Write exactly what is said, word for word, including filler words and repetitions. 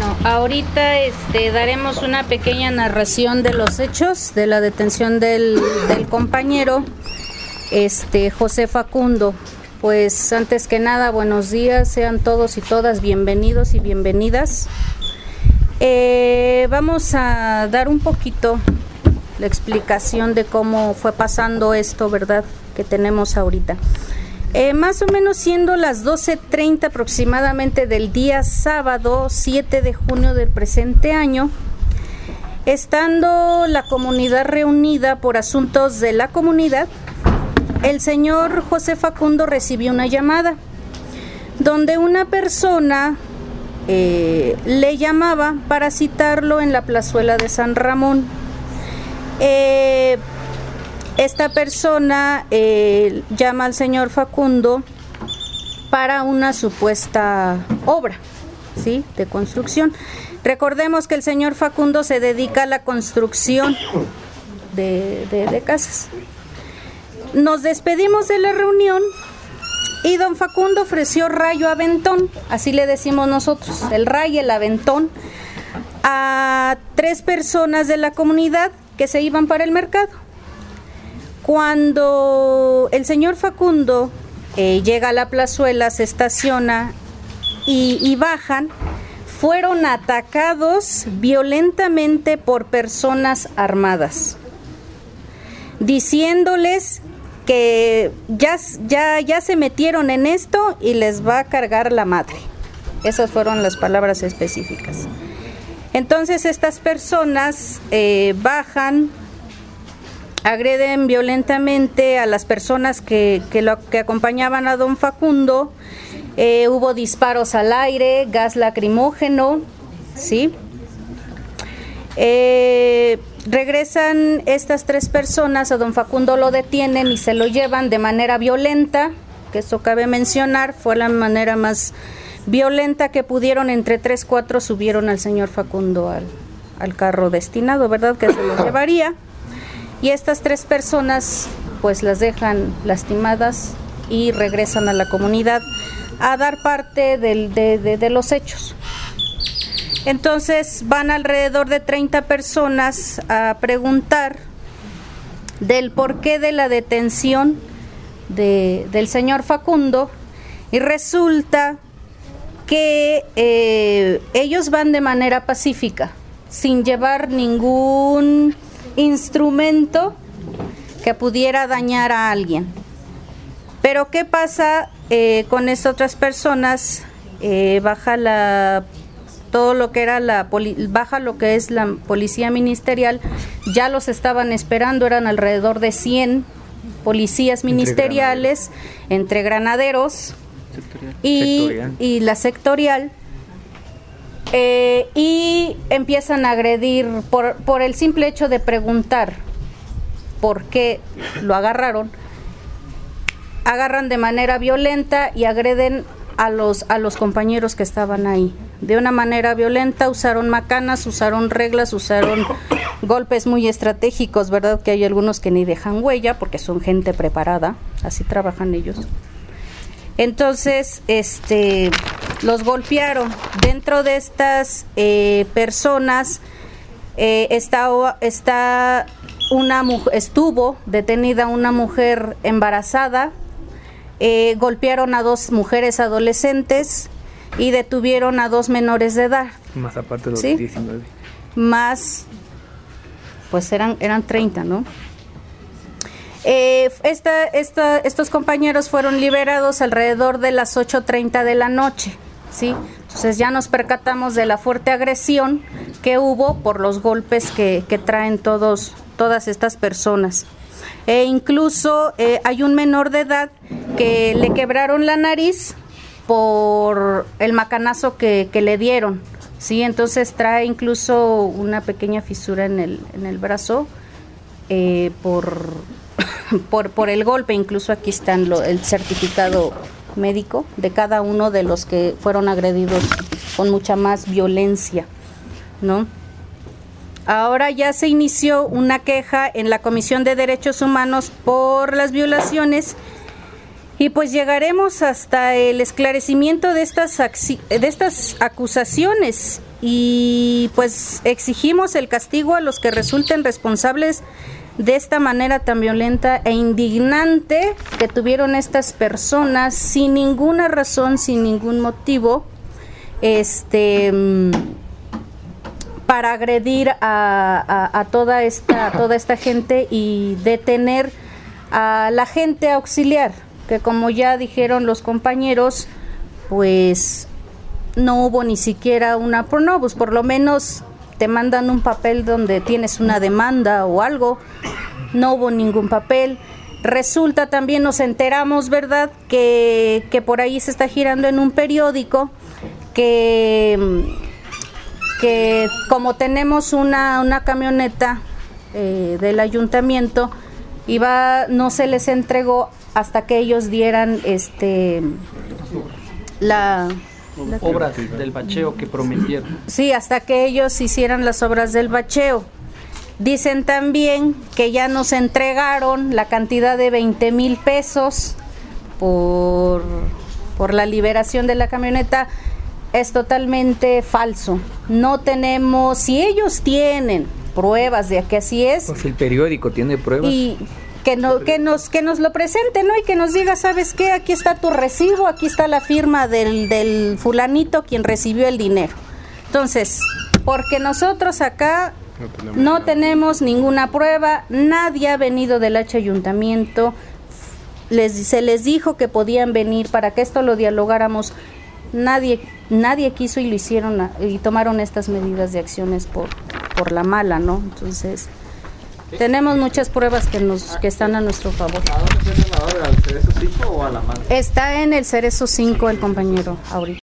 Bueno, ahorita este, daremos una pequeña narración de los hechos de la detención del, del compañero este, José Facundo. Pues antes que nada, buenos días, sean todos y todas bienvenidos y bienvenidas. Eh, vamos a dar un poquito la explicación de cómo fue pasando esto, ¿verdad?, que tenemos ahorita. Eh, más o menos siendo las doce treinta aproximadamente del día sábado siete de junio del presente año, estando la comunidad reunida por asuntos de la comunidad, el señor José Facundo recibió una llamada donde una persona eh, le llamaba para citarlo en la plazuela de San Ramón. Eh, Esta persona eh, llama al señor Facundo para una supuesta obra, ¿sí?, de construcción. Recordemos que el señor Facundo se dedica a la construcción de, de, de casas. Nos despedimos de la reunión y don Facundo ofreció rayo aventón, así le decimos nosotros, el rayo, el aventón, a tres personas de la comunidad que se iban para el mercado. Cuando el señor Facundo eh, llega a la plazuela, se estaciona y, y bajan, fueron atacados violentamente por personas armadas, diciéndoles que ya, ya, ya se metieron en esto y les va a cargar la madre. Esas fueron las palabras específicas. Entonces estas personas eh, bajan, agreden violentamente a las personas que, que, lo, que acompañaban a don Facundo. Eh, hubo disparos al aire, gas lacrimógeno, ¿sí? Eh, regresan estas tres personas, a don Facundo lo detienen y se lo llevan de manera violenta, que esto cabe mencionar, fue la manera más violenta que pudieron. Entre tres, cuatro subieron al señor Facundo al, al carro destinado, ¿verdad?, que se lo llevaría. Y estas tres personas pues las dejan lastimadas y regresan a la comunidad a dar parte del, de, de, de los hechos. Entonces van alrededor de treinta personas a preguntar del porqué de la detención de, del señor Facundo, y resulta que eh, ellos van de manera pacífica, sin llevar ningún instrumento que pudiera dañar a alguien. Pero ¿qué pasa eh, con estas otras personas? Eh, baja la todo lo que era la poli, baja lo que es la policía ministerial. Ya los estaban esperando, eran alrededor de cien policías ministeriales entre granaderos, sectorial. Y, sectorial. y la sectorial. Eh, y empiezan a agredir por, por el simple hecho de preguntar por qué lo agarraron. Agarran de manera violenta y agreden a los, a los compañeros que estaban ahí. De una manera violenta, usaron macanas, usaron reglas, usaron golpes muy estratégicos, ¿verdad?, que hay algunos que ni dejan huella porque son gente preparada, así trabajan ellos. Entonces, este, los golpearon. Dentro de estas eh, personas eh, está, está una estuvo detenida una mujer embarazada. Eh, golpearon a dos mujeres adolescentes y detuvieron a dos menores de edad. Más aparte de los ¿sí? diecinueve. Más, pues eran eran treinta, ¿no? Eh, esta, esta, estos compañeros fueron liberados alrededor de las ocho treinta de la noche, ¿sí? Entonces ya nos percatamos de la fuerte agresión que hubo por los golpes que, que traen todos, todas estas personas. E incluso eh, hay un menor de edad que le quebraron la nariz por el macanazo que, que le dieron, ¿sí? Entonces trae incluso una pequeña fisura en el, en el brazo eh, por... Por, por el golpe. Incluso aquí está el certificado médico de cada uno de los que fueron agredidos con mucha más violencia, ¿no? Ahora ya se inició una queja en la Comisión de Derechos Humanos por las violaciones Y pues llegaremos hasta el esclarecimiento de estas, de estas acusaciones y pues exigimos el castigo a los que resulten responsables de esta manera tan violenta e indignante que tuvieron estas personas sin ninguna razón, sin ningún motivo, este, para agredir a, a, a toda esta, a toda esta gente y detener a la gente auxiliar, que como ya dijeron los compañeros, pues no hubo ni siquiera una pronobus, por lo menos te mandan un papel donde tienes una demanda o algo, no hubo ningún papel. Resulta también, nos enteramos, ¿verdad?, que, que por ahí se está girando en un periódico que, que como tenemos una, una camioneta eh, del ayuntamiento, iba, no se les entregó hasta que ellos dieran este la... obras del bacheo que prometieron. Sí, hasta que ellos hicieran las obras del bacheo. Dicen también que ya nos entregaron la cantidad de veinte mil pesos por, por la liberación de la camioneta. Es totalmente falso. No tenemos, si ellos tienen pruebas de que así es. Pues el periódico tiene pruebas. Y que, no, que, nos, que nos lo presente, ¿no? Y que nos diga, ¿sabes qué? Aquí está tu recibo, aquí está la firma del, del fulanito quien recibió el dinero. Entonces, porque nosotros acá no tenemos, no tenemos ninguna prueba, nadie ha venido del H ayuntamiento, les, se les dijo que podían venir para que esto lo dialogáramos, nadie, nadie quiso y lo hicieron y tomaron estas medidas de acciones por, por la mala, ¿no? Entonces... tenemos muchas pruebas que nos que están a nuestro favor. ¿A dónde está el senador? ¿Al Cerezo cinco o a la mano? Está en el Cerezo cinco el compañero ahorita.